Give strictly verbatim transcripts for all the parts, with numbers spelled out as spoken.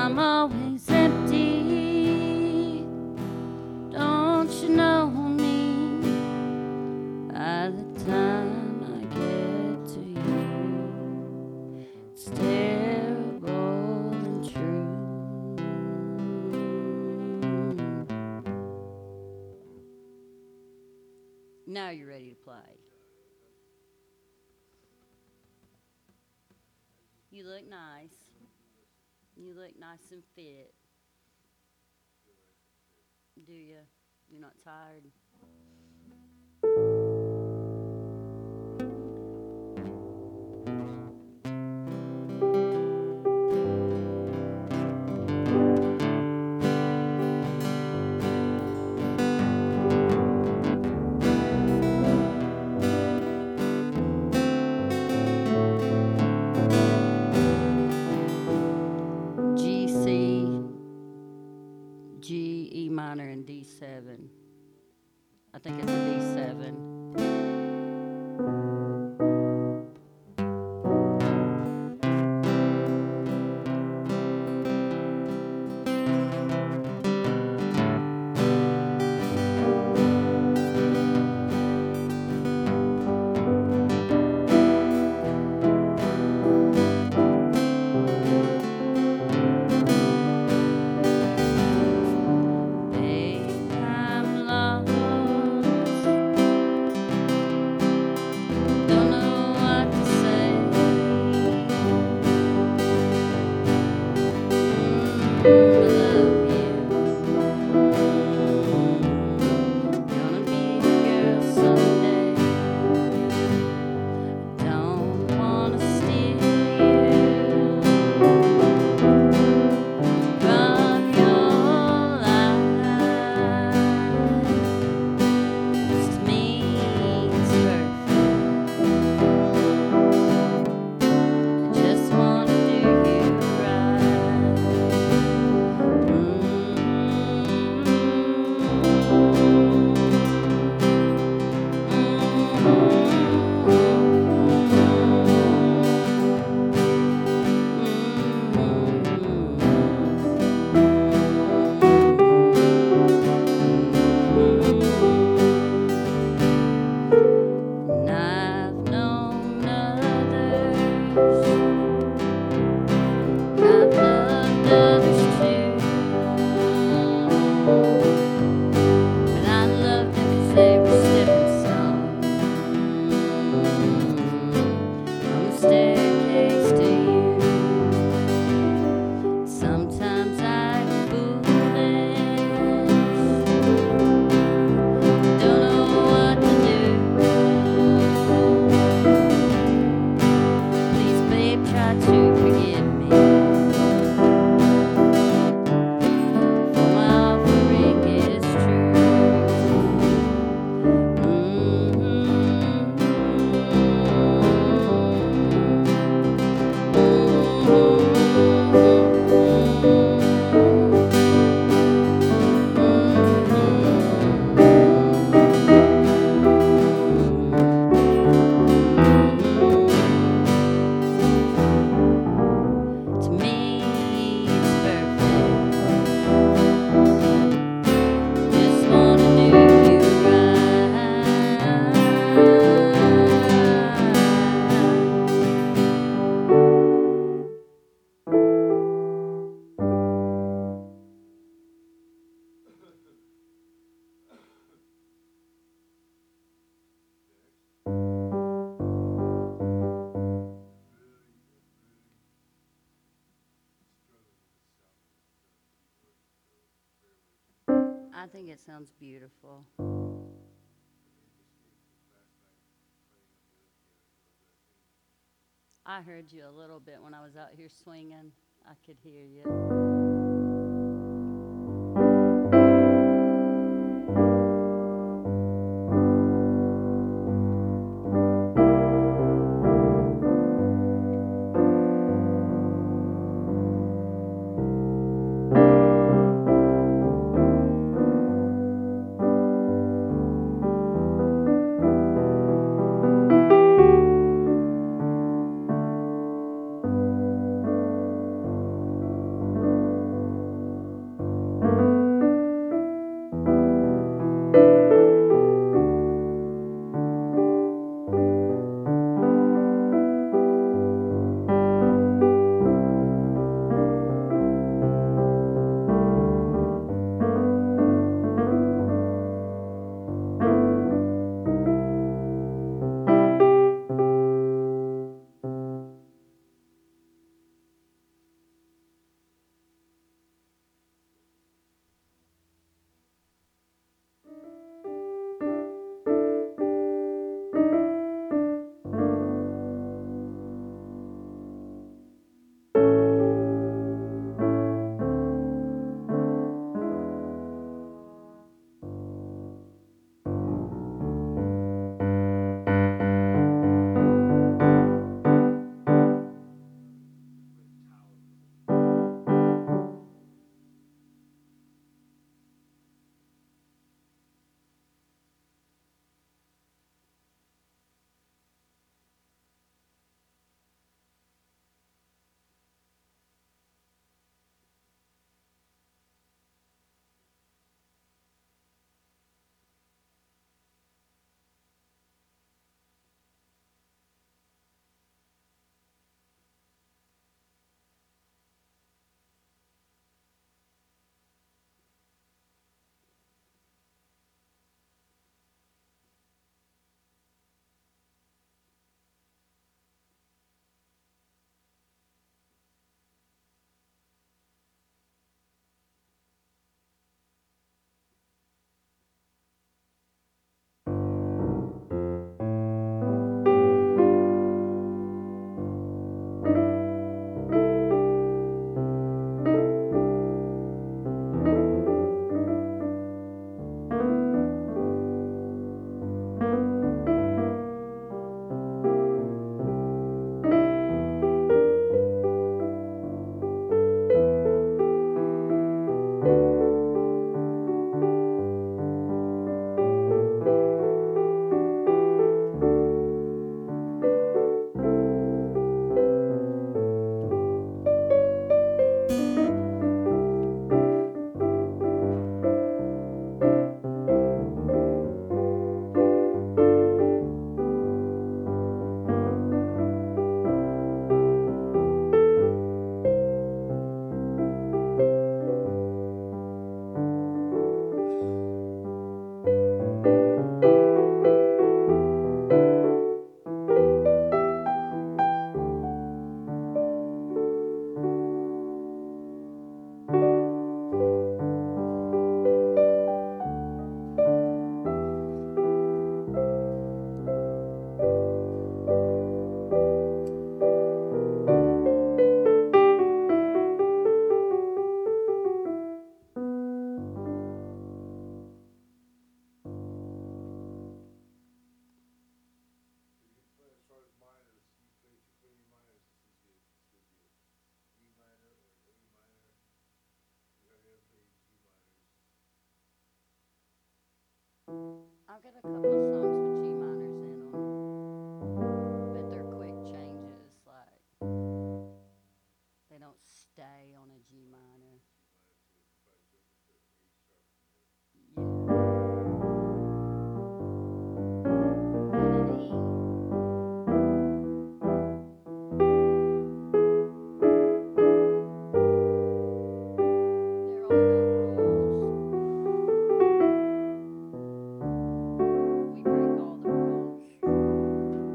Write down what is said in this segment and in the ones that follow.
I'm always empty. Don't you know me? By the time I get to you, it's terrible and true. Now you're ready to play. You look nice. You look nice and fit. Do you? You're not tired? G, C, G, E minor, and D seven. I think it's a D seven. Babe, I'm lost. Don't know what to say. Mm, I love you. Gonna be your girl someday. Don't wanna steal you from your life. To me, it's perfect. I just wanna do you right. And I've known others. I've loved others too. But I loved them 'cause they were stepping stones from the staircase to you. Sometimes I'm foolish, don't know what to do. Please, babe, try to forgive me. For my offering is true. To me, it's perfect. Just wanna do you right. I think it sounds beautiful. I heard you a little bit when I was out here swinging. I could hear you. I've got a couple of songs with G minors in them, but they're quick changes. Like they don't stay on a G minor. Yeah, and an E. There are no rules. We break all the rules.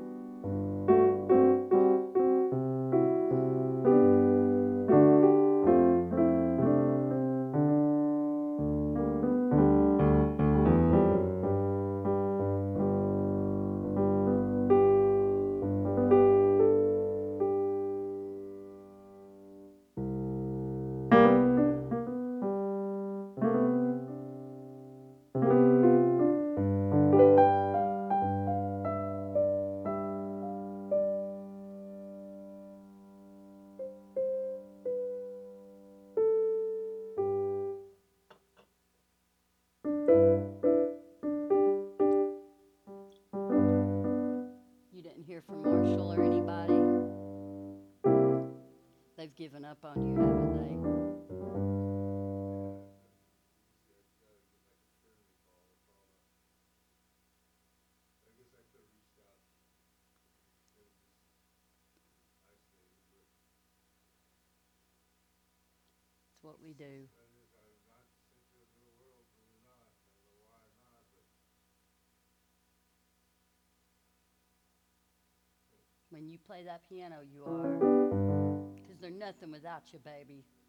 You didn't hear from Marshall or anybody? They've given up on you, haven't they? It's what we do. When you play that piano, you are. Because they're nothing without you, baby.